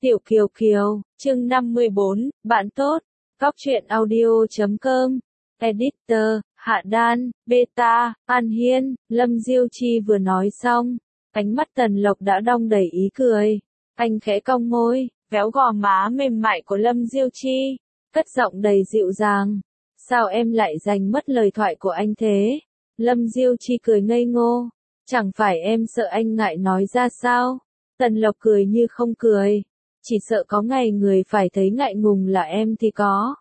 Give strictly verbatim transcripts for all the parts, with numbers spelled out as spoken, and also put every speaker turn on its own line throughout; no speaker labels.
Tiểu Kiều Kiều, chương năm mươi bốn, bạn tốt, góc truyện audio chấm com, editor, Hạ Đan, Beta, An Hiên, Lâm Diêu Chi vừa nói xong, ánh mắt Tần Lộc đã đong đầy ý cười, anh khẽ cong môi, véo gò má mềm mại của Lâm Diêu Chi, cất giọng đầy dịu dàng, sao em lại giành mất lời thoại của anh thế? Lâm Diêu Chi cười ngây ngô, chẳng phải em sợ anh ngại nói ra sao? Tần Lộc cười như không cười. Chỉ sợ có ngày người phải thấy ngại ngùng là em thì có.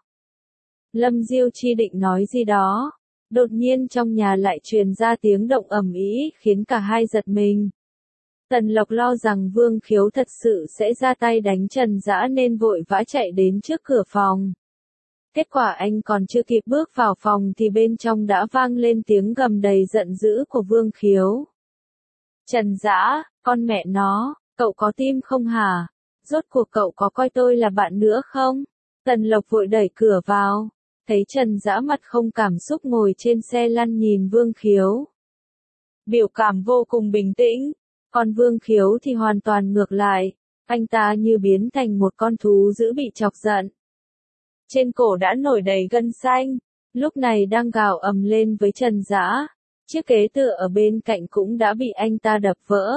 Lâm Diêu Chi định nói gì đó. Đột nhiên trong nhà lại truyền ra tiếng động ầm ĩ khiến cả hai giật mình. Tần Lộc lo rằng Vương Khiếu thật sự sẽ ra tay đánh Trần Dã nên vội vã chạy đến trước cửa phòng. Kết quả anh còn chưa kịp bước vào phòng thì bên trong đã vang lên tiếng gầm đầy giận dữ của Vương Khiếu. Trần Dã, con mẹ nó, cậu có tim không hả? Rốt cuộc cậu có coi tôi là bạn nữa không? Tần Lộc vội đẩy cửa vào, thấy Trần Dã mặt không cảm xúc ngồi trên xe lăn nhìn Vương Khiếu. Biểu cảm vô cùng bình tĩnh, còn Vương Khiếu thì hoàn toàn ngược lại, anh ta như biến thành một con thú dữ bị chọc giận. Trên cổ đã nổi đầy gân xanh, lúc này đang gào ầm lên với Trần Dã, chiếc ghế tựa ở bên cạnh cũng đã bị anh ta đập vỡ.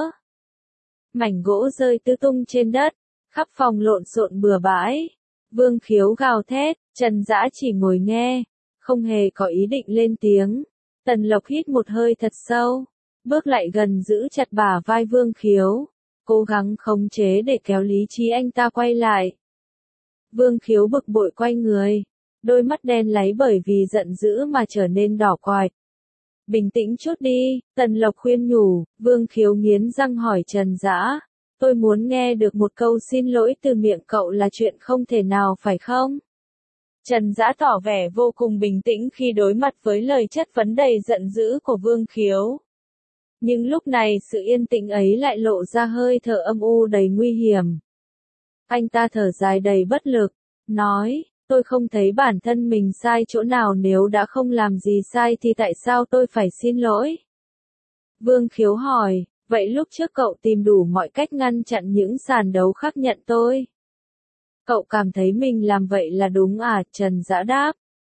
Mảnh gỗ rơi tứ tung trên đất. Khắp phòng lộn xộn bừa bãi. Vương Khiếu gào thét, Trần Dã chỉ ngồi nghe, không hề có ý định lên tiếng. Tần Lộc hít một hơi thật sâu, bước lại gần giữ chặt bả vai Vương Khiếu, cố gắng khống chế để kéo lý trí anh ta quay lại. Vương Khiếu bực bội quay người, đôi mắt đen láy bởi vì giận dữ mà trở nên đỏ quạch. Bình tĩnh chút đi, Tần Lộc khuyên nhủ. Vương Khiếu nghiến răng hỏi Trần Dã. Tôi muốn nghe được một câu xin lỗi từ miệng cậu là chuyện không thể nào phải không? Trần Dã tỏ vẻ vô cùng bình tĩnh khi đối mặt với lời chất vấn đầy giận dữ của Vương Khiếu. Nhưng lúc này sự yên tĩnh ấy lại lộ ra hơi thở âm u đầy nguy hiểm. Anh ta thở dài đầy bất lực, nói, tôi không thấy bản thân mình sai chỗ nào, nếu đã không làm gì sai thì tại sao tôi phải xin lỗi? Vương Khiếu hỏi. Vậy lúc trước cậu tìm đủ mọi cách ngăn chặn những sàn đấu khác nhận tôi. Cậu cảm thấy mình làm vậy là đúng à? Trần Dã đáp.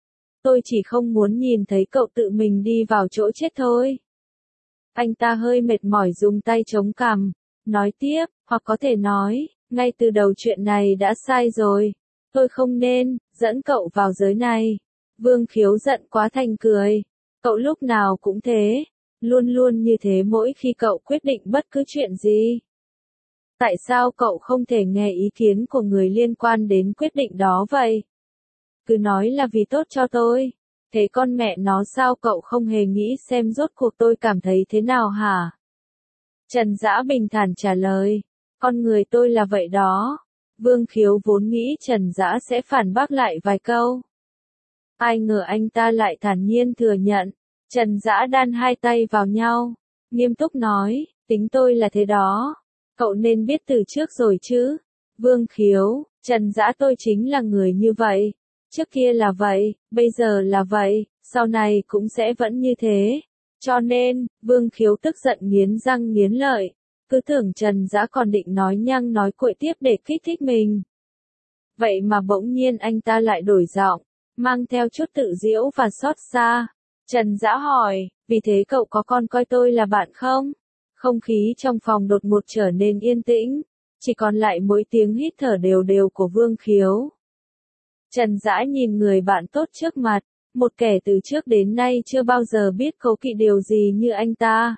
Tôi chỉ không muốn nhìn thấy cậu tự mình đi vào chỗ chết thôi. Anh ta hơi mệt mỏi dùng tay chống cằm, nói tiếp, hoặc có thể nói, ngay từ đầu chuyện này đã sai rồi. Tôi không nên dẫn cậu vào giới này. Vương Khiếu giận quá thành cười. Cậu lúc nào cũng thế. Luôn luôn như thế mỗi khi cậu quyết định bất cứ chuyện gì. Tại sao cậu không thể nghe ý kiến của người liên quan đến quyết định đó vậy? Cứ nói là vì tốt cho tôi. Thế con mẹ nó sao cậu không hề nghĩ xem rốt cuộc tôi cảm thấy thế nào hả? Trần Dã bình thản trả lời. Con người tôi là vậy đó. Vương Khiếu vốn nghĩ Trần Dã sẽ phản bác lại vài câu. Ai ngờ anh ta lại thản nhiên thừa nhận. Trần Dã đan hai tay vào nhau, nghiêm túc nói, tính tôi là thế đó. Cậu nên biết từ trước rồi chứ. Vương Khiếu, Trần Dã tôi chính là người như vậy. Trước kia là vậy, bây giờ là vậy, sau này cũng sẽ vẫn như thế. Cho nên, Vương Khiếu tức giận nghiến răng nghiến lợi. Cứ tưởng Trần Dã còn định nói nhăng nói cuội tiếp để kích thích mình. Vậy mà bỗng nhiên anh ta lại đổi giọng, mang theo chút tự giễu và xót xa. Trần Dã hỏi, vì thế cậu có còn coi tôi là bạn không? Không khí trong phòng đột ngột trở nên yên tĩnh, chỉ còn lại mỗi tiếng hít thở đều đều của Vương Khiếu. Trần Dã nhìn người bạn tốt trước mặt, một kẻ từ trước đến nay chưa bao giờ biết cố kỵ điều gì như anh ta.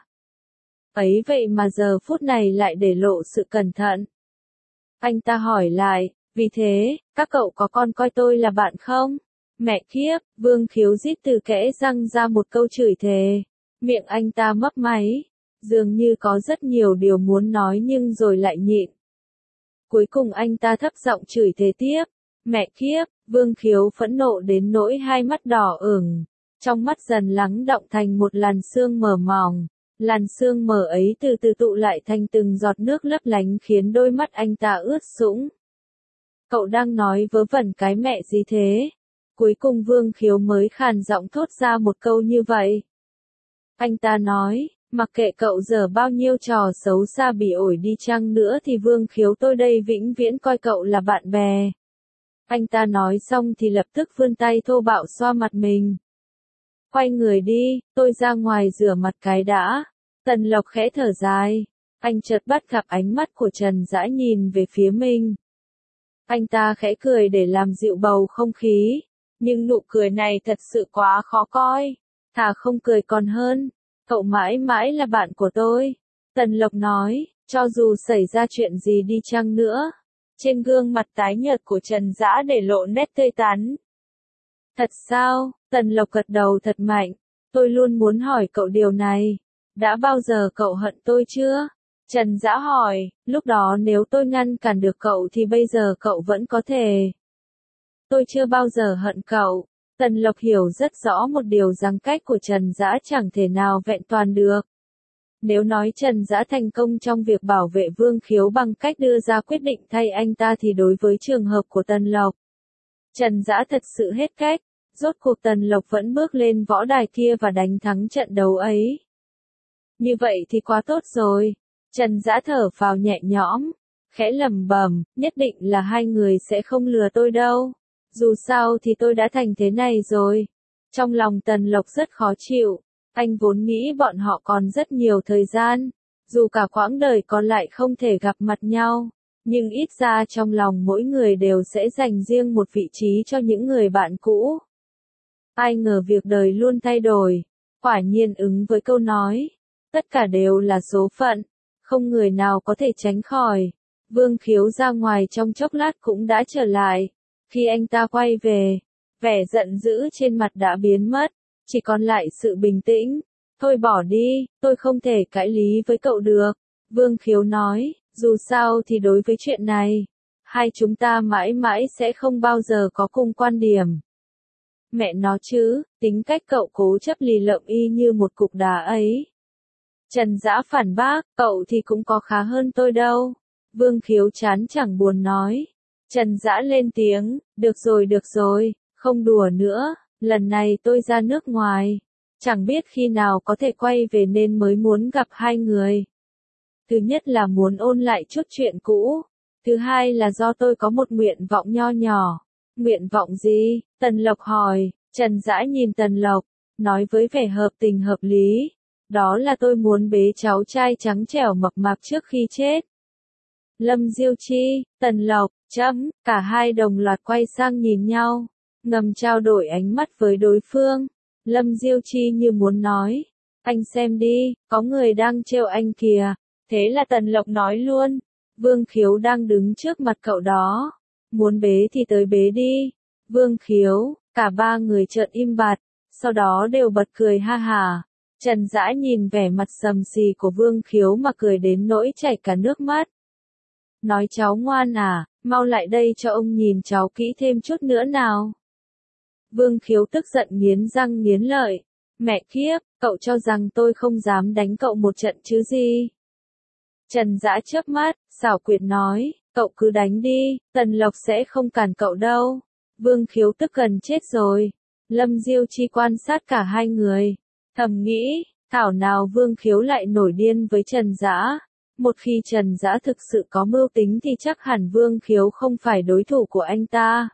Ấy vậy mà giờ phút này lại để lộ sự cẩn thận. Anh ta hỏi lại, vì thế, các cậu có còn coi tôi là bạn không? Mẹ kiếp, Vương Khiếu rít từ kẽ răng ra một câu chửi thề. Miệng anh ta mấp máy, dường như có rất nhiều điều muốn nói nhưng rồi lại nhịn. Cuối cùng anh ta thấp giọng chửi thề tiếp. Mẹ kiếp, Vương Khiếu phẫn nộ đến nỗi hai mắt đỏ ửng, trong mắt dần lắng đọng thành một làn sương mờ mỏng. Làn sương mờ ấy từ từ tụ lại thành từng giọt nước lấp lánh khiến đôi mắt anh ta ướt sũng. Cậu đang nói vớ vẩn cái mẹ gì thế? Cuối cùng Vương Khiếu mới khàn giọng thốt ra một câu như vậy. Anh ta nói, Mặc kệ cậu giở bao nhiêu trò xấu xa bỉ ổi đi chăng nữa thì Vương Khiếu tôi đây vĩnh viễn coi cậu là bạn bè. Anh ta nói xong thì lập tức vươn tay thô bạo xoa mặt mình. Quay người đi, tôi ra ngoài rửa mặt cái đã. Tần Lộc khẽ thở dài. Anh chợt bắt gặp ánh mắt của Trần Dã nhìn về phía mình. Anh ta khẽ cười để làm dịu bầu không khí. Nhưng nụ cười này thật sự quá khó coi. Thà không cười còn hơn. Cậu mãi mãi là bạn của tôi. Tần Lộc nói, cho dù xảy ra chuyện gì đi chăng nữa. Trên gương mặt tái nhợt của Trần Dã để lộ nét tươi tắn. Thật sao? Tần Lộc gật đầu thật mạnh. Tôi luôn muốn hỏi cậu điều này. Đã bao giờ cậu hận tôi chưa? Trần Dã hỏi, lúc đó nếu tôi ngăn cản được cậu thì bây giờ cậu vẫn có thể. Tôi chưa bao giờ hận cậu. Tần Lộc hiểu rất rõ một điều rằng cách của Trần Dã chẳng thể nào vẹn toàn được. Nếu nói Trần Dã thành công trong việc bảo vệ Vương Khiếu bằng cách đưa ra quyết định thay anh ta thì đối với trường hợp của Tần Lộc, Trần Dã thật sự hết cách. Rốt cuộc Tần Lộc vẫn bước lên võ đài kia và đánh thắng trận đấu ấy. Như vậy thì quá tốt rồi. Trần Dã thở phào nhẹ nhõm, khẽ lẩm bẩm, nhất định là hai người sẽ không lừa tôi đâu. Dù sao thì tôi đã thành thế này rồi. Trong lòng Tần Lộc rất khó chịu. Anh vốn nghĩ bọn họ còn rất nhiều thời gian. Dù cả quãng đời còn lại không thể gặp mặt nhau. Nhưng ít ra trong lòng mỗi người đều sẽ dành riêng một vị trí cho những người bạn cũ. Ai ngờ việc đời luôn thay đổi. Quả nhiên ứng với câu nói. Tất cả đều là số phận. Không người nào có thể tránh khỏi. Vương Khiếu ra ngoài trong chốc lát cũng đã trở lại. Khi anh ta quay về, vẻ giận dữ trên mặt đã biến mất. Chỉ còn lại sự bình tĩnh. Thôi bỏ đi, tôi không thể cãi lý với cậu được. Vương Khiếu nói, dù sao thì đối với chuyện này, hai chúng ta mãi mãi sẽ không bao giờ có cùng quan điểm. Mẹ nó chứ, tính cách cậu cố chấp lì lợm y như một cục đá ấy. Trần Dã phản bác, cậu thì cũng có khá hơn tôi đâu. Vương Khiếu chán chẳng buồn nói. Trần Dã lên tiếng, được rồi được rồi, không đùa nữa, lần này tôi ra nước ngoài. Chẳng biết khi nào có thể quay về nên mới muốn gặp hai người. Thứ nhất là muốn ôn lại chút chuyện cũ. Thứ hai là do tôi có một nguyện vọng nho nhỏ. Nguyện vọng gì? Tần Lộc hỏi. Trần Dã nhìn Tần Lộc, nói với vẻ hợp tình hợp lý. Đó là tôi muốn bế cháu trai trắng trẻo mập mạp trước khi chết. Lâm Diêu Chi, Tần Lộc, chấm, cả hai đồng loạt quay sang nhìn nhau, ngầm trao đổi ánh mắt với đối phương. Lâm Diêu Chi như muốn nói, anh xem đi, có người đang trêu anh kìa. Thế là Tần Lộc nói luôn, Vương Khiếu đang đứng trước mặt cậu đó. Muốn bế thì tới bế đi. Vương Khiếu, cả ba người chợt im bặt, sau đó đều bật cười ha hả. Trần Dã nhìn vẻ mặt sầm xì của Vương Khiếu mà cười đến nỗi chảy cả nước mắt. Nói cháu ngoan à, mau lại đây cho ông nhìn cháu kỹ thêm chút nữa nào. Vương Khiếu tức giận nghiến răng nghiến lợi. Mẹ kiếp, cậu cho rằng tôi không dám đánh cậu một trận chứ gì. Trần Dã chớp mắt, xảo quyệt nói, cậu cứ đánh đi, Tần Lộc sẽ không cản cậu đâu. Vương Khiếu tức gần chết rồi. Lâm Diêu Chi quan sát cả hai người. Thầm nghĩ, thảo nào Vương Khiếu lại nổi điên với Trần Dã. Một khi Trần Dã thực sự có mưu tính thì chắc hẳn Vương Khiếu không phải đối thủ của anh ta.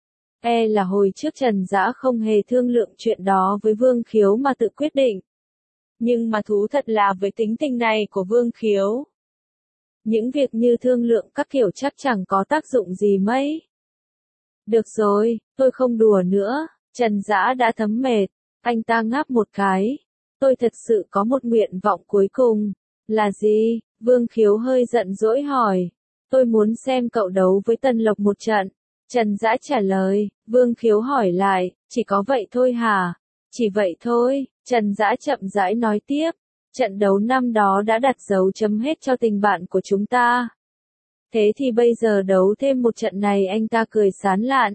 E là hồi trước Trần Dã không hề thương lượng chuyện đó với Vương Khiếu mà tự quyết định. Nhưng mà thú thật là với tính tình này của Vương Khiếu, những việc như thương lượng các kiểu chắc chẳng có tác dụng gì mấy. Được rồi, tôi không đùa nữa. Trần Dã đã thấm mệt. Anh ta ngáp một cái. Tôi thật sự có một nguyện vọng cuối cùng. Là gì? Vương Khiếu hơi giận dỗi hỏi. Tôi muốn xem cậu đấu với Tần Lộc một trận. Trần Dã trả lời. Vương Khiếu hỏi lại, chỉ có vậy thôi hả? Chỉ vậy thôi. Trần Dã chậm rãi nói tiếp. Trận đấu năm đó đã đặt dấu chấm hết cho tình bạn của chúng ta. Thế thì bây giờ đấu thêm một trận này, anh ta cười sán lạn.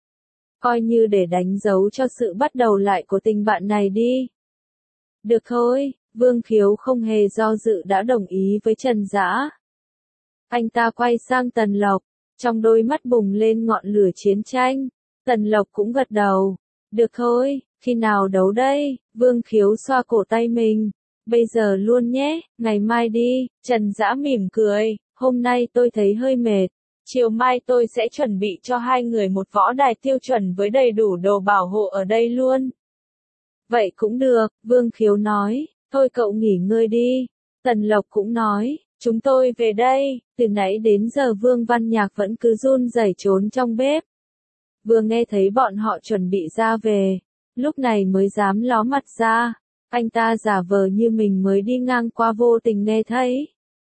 Coi như để đánh dấu cho sự bắt đầu lại của tình bạn này đi. Được thôi, Vương Khiếu không hề do dự đã đồng ý với Trần Dã. Anh ta quay sang Tần Lộc, trong đôi mắt bùng lên ngọn lửa chiến tranh. Tần Lộc cũng gật đầu. Được thôi, khi nào đấu đây? Vương Khiếu xoa cổ tay mình. Bây giờ luôn nhé, ngày mai đi, Trần Dã mỉm cười, hôm nay tôi thấy hơi mệt. Chiều mai tôi sẽ chuẩn bị cho hai người một võ đài tiêu chuẩn với đầy đủ đồ bảo hộ ở đây luôn. Vậy cũng được, Vương Khiếu nói, thôi cậu nghỉ ngơi đi. Tần Lộc cũng nói, chúng tôi về đây, từ nãy đến giờ Vương Văn Nhạc vẫn cứ run rẩy trốn trong bếp. Vừa nghe thấy bọn họ chuẩn bị ra về, lúc này mới dám ló mặt ra, anh ta giả vờ như mình mới đi ngang qua vô tình nghe thấy.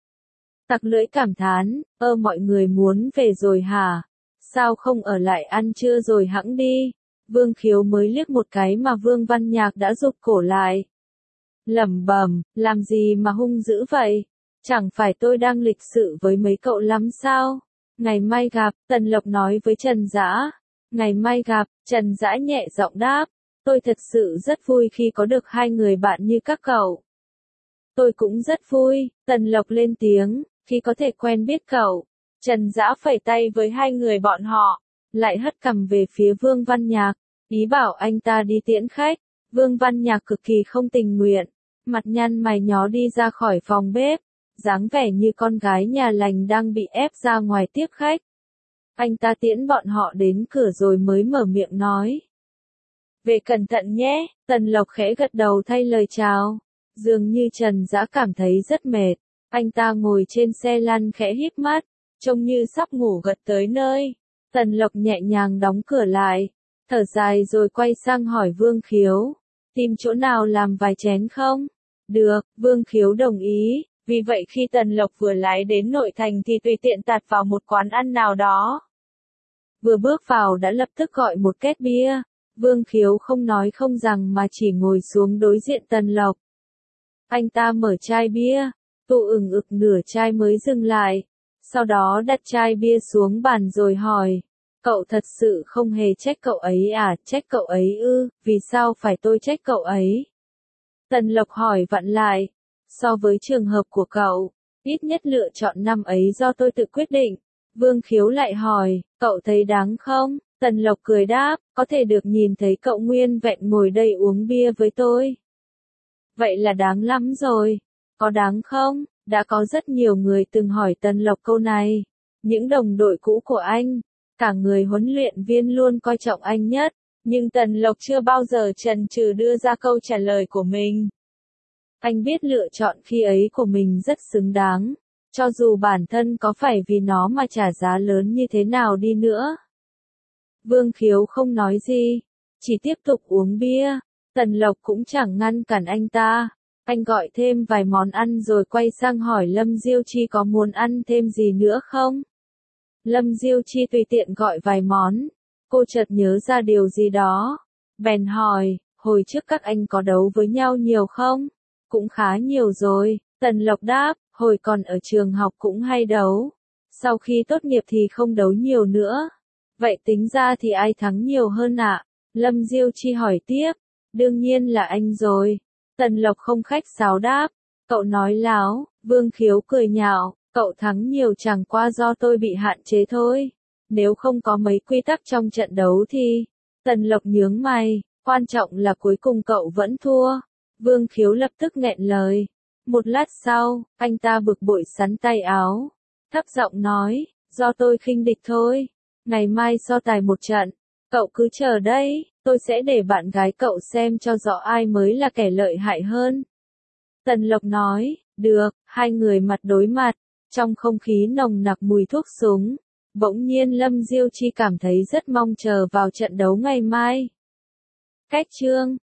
Tặc lưỡi cảm thán, ơ mọi người muốn về rồi hả? Sao không ở lại ăn trưa rồi hẵng đi? Vương Khiếu mới liếc một cái mà Vương Văn Nhạc đã rụt cổ lại. Lẩm bẩm, làm gì mà hung dữ vậy? Chẳng phải tôi đang lịch sự với mấy cậu lắm sao? Ngày mai gặp, Tần Lộc nói với Trần Dã. Ngày mai gặp, Trần Dã nhẹ giọng đáp. Tôi thật sự rất vui khi có được hai người bạn như các cậu. Tôi cũng rất vui, Tần Lộc lên tiếng, khi có thể quen biết cậu. Trần Dã phẩy tay với hai người bọn họ, lại hất cằm về phía Vương Văn Nhạc, ý bảo anh ta đi tiễn khách. Vương Văn Nhạc cực kỳ không tình nguyện, mặt nhăn mày nhó đi ra khỏi phòng bếp, dáng vẻ như con gái nhà lành đang bị ép ra ngoài tiếp khách. Anh ta tiễn bọn họ đến cửa rồi mới mở miệng nói. Về cẩn thận nhé, Tần Lộc khẽ gật đầu thay lời chào. Dường như Trần Dã cảm thấy rất mệt, anh ta ngồi trên xe lăn khẽ híp mắt, trông như sắp ngủ gật tới nơi. Tần Lộc nhẹ nhàng đóng cửa lại, thở dài rồi quay sang hỏi Vương Khiếu, tìm chỗ nào làm vài chén không? Được, Vương Khiếu đồng ý, vì vậy khi Tần Lộc vừa lái đến nội thành thì tùy tiện tạt vào một quán ăn nào đó. Vừa bước vào đã lập tức gọi một két bia, Vương Khiếu không nói không rằng mà chỉ ngồi xuống đối diện Tần Lộc. Anh ta mở chai bia, tụ ửng ực nửa chai mới dừng lại, sau đó đặt chai bia xuống bàn rồi hỏi, cậu thật sự không hề trách cậu ấy à? Trách cậu ấy ư, vì sao phải tôi trách cậu ấy? Tần Lộc hỏi vặn lại, so với trường hợp của cậu, ít nhất lựa chọn năm ấy do tôi tự quyết định. Vương Khiếu lại hỏi, cậu thấy đáng không? Tần Lộc cười đáp, có thể được nhìn thấy cậu nguyên vẹn ngồi đây uống bia với tôi. Vậy là đáng lắm rồi. Có đáng không? Đã có rất nhiều người từng hỏi Tần Lộc câu này. Những đồng đội cũ của anh, cả người huấn luyện viên luôn coi trọng anh nhất, nhưng Tần Lộc chưa bao giờ chần chừ đưa ra câu trả lời của mình. Anh biết lựa chọn khi ấy của mình rất xứng đáng, cho dù bản thân có phải vì nó mà trả giá lớn như thế nào đi nữa. Vương Khiếu không nói gì, chỉ tiếp tục uống bia. Tần Lộc cũng chẳng ngăn cản anh ta. Anh gọi thêm vài món ăn rồi quay sang hỏi Lâm Diêu Chi có muốn ăn thêm gì nữa không? Lâm Diêu Chi tùy tiện gọi vài món. Cô chợt nhớ ra điều gì đó. Bèn hỏi, hồi trước các anh có đấu với nhau nhiều không? Cũng khá nhiều rồi. Tần Lộc đáp, hồi còn ở trường học cũng hay đấu. Sau khi tốt nghiệp thì không đấu nhiều nữa. Vậy tính ra thì ai thắng nhiều hơn ạ? Lâm Diêu Chi hỏi tiếp. Đương nhiên là anh rồi. Tần Lộc không khách sáo đáp. Cậu nói láo. Vương Khiếu cười nhạo. Cậu thắng nhiều chẳng qua do tôi bị hạn chế thôi. Nếu không có mấy quy tắc trong trận đấu thì... Tần Lộc nhướng mày. Quan trọng là cuối cùng cậu vẫn thua. Vương Khiếu lập tức nghẹn lời. Một lát sau, anh ta bực bội sắn tay áo. Thấp giọng nói, do tôi khinh địch thôi. Ngày mai so tài một trận. Cậu cứ chờ đấy, tôi sẽ để bạn gái cậu xem cho rõ ai mới là kẻ lợi hại hơn. Tần Lộc nói, được, hai người mặt đối mặt, trong không khí nồng nặc mùi thuốc súng. Bỗng nhiên Lâm Diêu Chi cảm thấy rất mong chờ vào trận đấu ngày mai. Cách chương